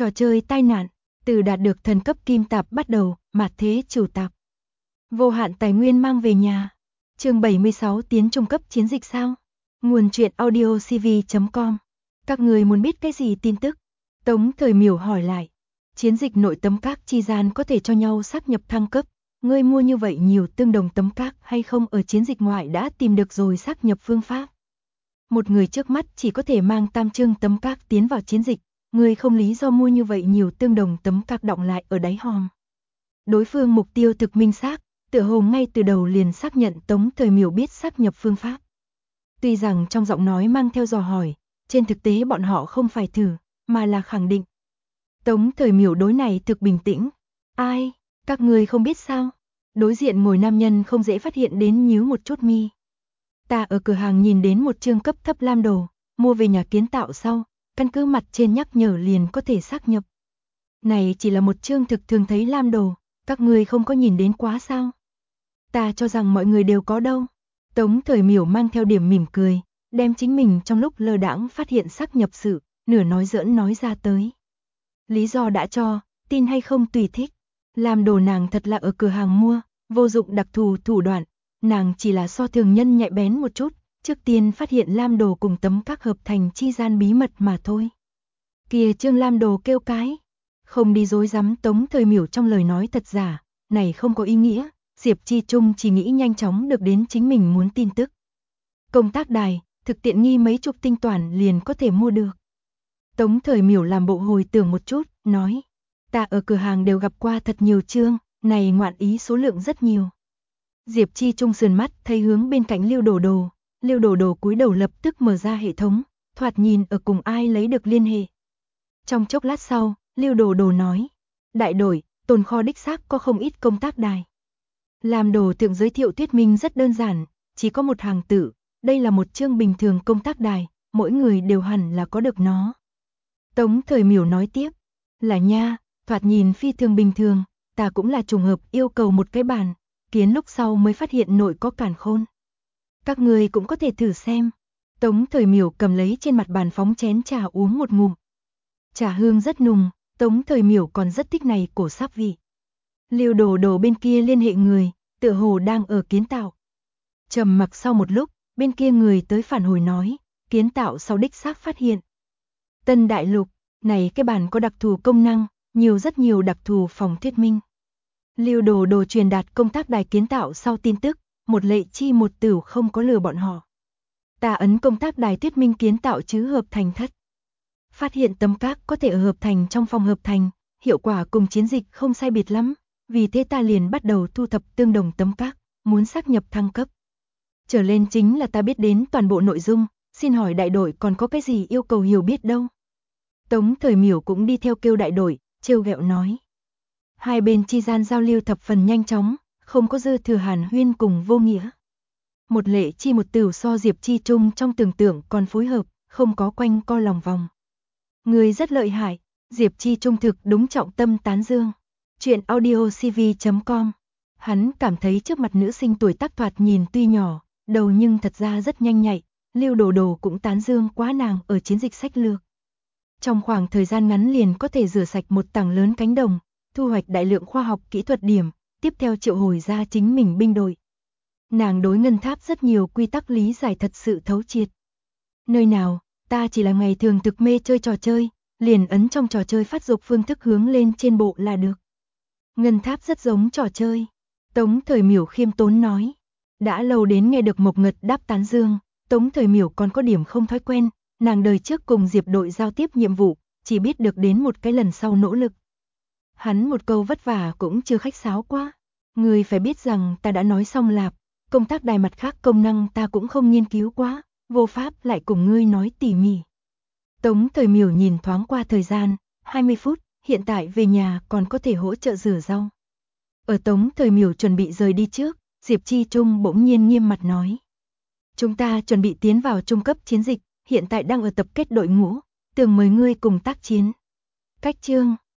Trò chơi tai nạn, từ đạt được thần cấp kim tạp bắt đầu, mạt thế chủ tạp. Vô hạn tài nguyên mang về nhà. Chương 76 tiến trung cấp chiến dịch sao? Nguồn truyện audio cv.com. Các người muốn biết cái gì tin tức? Tống Thời Miểu hỏi lại. Chiến dịch nội tấm các chi gian có thể cho nhau xác nhập thăng cấp. Ngươi mua như vậy nhiều tương đồng tấm các hay không ở chiến dịch ngoại đã tìm được rồi xác nhập phương pháp. Một người trước mắt chỉ có thể mang tam chương tấm các tiến vào chiến dịch. Ngươi không lý do mua như vậy nhiều tương đồng tấm các đọng lại ở đáy hòm. Đối phương mục tiêu thực minh xác, tựa hồ ngay từ đầu liền xác nhận Tống Thời Miểu biết xác nhập phương pháp. Tuy rằng trong giọng nói mang theo dò hỏi, trên thực tế bọn họ không phải thử, mà là khẳng định. Tống Thời Miểu đối này thực bình tĩnh. Ai, các ngươi không biết sao? Đối diện ngồi nam nhân không dễ phát hiện đến nhíu một chút mi. Ta ở cửa hàng nhìn đến một chương cấp thấp lam đồ, mua về nhà kiến tạo sau, căn cứ mặt trên nhắc nhở liền có thể xác nhập. Này chỉ là một chương thực thường thấy lam đồ, các ngươi không có nhìn đến quá sao? Ta cho rằng mọi người đều có đâu. Tống Thời Miểu mang theo điểm mỉm cười, đem chính mình trong lúc lơ đãng phát hiện xác nhập sự, nửa nói giỡn nói ra tới. Lý do đã cho, tin hay không tùy thích. Làm đồ nàng thật là ở cửa hàng mua, vô dụng đặc thù thủ đoạn, nàng chỉ là so thường nhân nhạy bén một chút, trước tiên phát hiện lam đồ cùng tấm các hợp thành chi gian bí mật mà thôi. Kìa chương lam đồ kêu cái, không đi dối rắm Tống Thời Miểu trong lời nói thật giả, này không có ý nghĩa, Diệp Chi Trung chỉ nghĩ nhanh chóng được đến chính mình muốn tin tức. Công tác đài, thực tiện nghi mấy chục tinh toản liền có thể mua được. Tống Thời Miểu làm bộ hồi tưởng một chút, nói, ta ở cửa hàng đều gặp qua thật nhiều chương, này ngoạn ý số lượng rất nhiều. Diệp Chi Trung sườn mắt thấy hướng bên cạnh Lưu Đồ Đồ cúi đầu lập tức mở ra hệ thống, thoạt nhìn ở cùng ai lấy được liên hệ. Trong chốc lát sau, Lưu Đồ Đồ nói, đại đổi, tồn kho đích xác có không ít công tác đài. Làm đồ tượng giới thiệu thuyết minh rất đơn giản, chỉ có một hàng tự, đây là một chương bình thường công tác đài, mỗi người đều hẳn là có được nó. Tống Thời Miểu nói tiếp, là nha, thoạt nhìn phi thường bình thường, ta cũng là trùng hợp yêu cầu một cái bàn, kiến lúc sau mới phát hiện nội có càn khôn. Các người cũng có thể thử xem. Tống Thời Miểu cầm lấy trên mặt bàn phóng chén trà uống một ngụm. Trà hương rất nùng, Tống Thời Miểu còn rất thích này cổ sáp vị. Lưu Đồ Đồ bên kia liên hệ người, tựa hồ đang ở kiến tạo. Trầm mặc sau một lúc, bên kia người tới phản hồi nói, kiến tạo sau đích xác phát hiện. Tân Đại Lục, này cái bàn có đặc thù công năng, rất nhiều đặc thù phòng thuyết minh. Lưu Đồ Đồ truyền đạt công tác đài kiến tạo sau tin tức, một lệ chi một tửu không có lừa bọn họ. Ta ấn công tác đài thuyết minh kiến tạo chứ hợp thành thất. Phát hiện tấm các có thể ở hợp thành trong phòng hợp thành, hiệu quả cùng chiến dịch không sai biệt lắm, vì thế ta liền bắt đầu thu thập tương đồng tấm các, muốn xác nhập thăng cấp. Trở lên chính là ta biết đến toàn bộ nội dung, xin hỏi đại đội còn có cái gì yêu cầu hiểu biết đâu. Tống Thời Miểu cũng đi theo kêu đại đội, trêu ghẹo nói. Hai bên chi gian giao lưu thập phần nhanh chóng, không có dư thừa hàn huyên cùng vô nghĩa. Một lệ chi một tửu so Diệp Chi Trung trong tưởng tượng còn phối hợp, không có quanh co lòng vòng. Người rất lợi hại, Diệp Chi Trung thực đúng trọng tâm tán dương. Chuyện audio cv.com. Hắn cảm thấy trước mặt nữ sinh tuổi tác thoạt nhìn tuy nhỏ, đầu nhưng thật ra rất nhanh nhạy, Lưu Đồ Đồ cũng tán dương quá nàng ở chiến dịch sách lược. Trong khoảng thời gian ngắn liền có thể rửa sạch một tảng lớn cánh đồng, thu hoạch đại lượng khoa học kỹ thuật điểm, tiếp theo triệu hồi ra chính mình binh đội. Nàng đối ngân tháp rất nhiều quy tắc lý giải thật sự thấu triệt. Nơi nào, ta chỉ là ngày thường thực mê chơi trò chơi, liền ấn trong trò chơi phát dục phương thức hướng lên trên bộ là được. Ngân tháp rất giống trò chơi. Tống Thời Miểu khiêm tốn nói. Đã lâu đến nghe được Mộc Ngật đáp tán dương, Tống Thời Miểu còn có điểm không thói quen, nàng đời trước cùng Diệp đội giao tiếp nhiệm vụ, chỉ biết được đến một cái lần sau nỗ lực. Hắn một câu vất vả cũng chưa khách sáo quá. Người phải biết rằng ta đã nói xong lạp, công tác đài mặt khác công năng ta cũng không nghiên cứu quá, vô pháp lại cùng ngươi nói tỉ mỉ. Tống Thời Miểu nhìn thoáng qua thời gian, 20 phút, hiện tại về nhà còn có thể hỗ trợ rửa rau. Ở Tống Thời Miểu chuẩn bị rời đi trước, Diệp Chi Trung bỗng nhiên nghiêm mặt nói. Chúng ta chuẩn bị tiến vào trung cấp chiến dịch, hiện tại đang ở tập kết đội ngũ, tưởng mời ngươi cùng tác chiến. Cách chương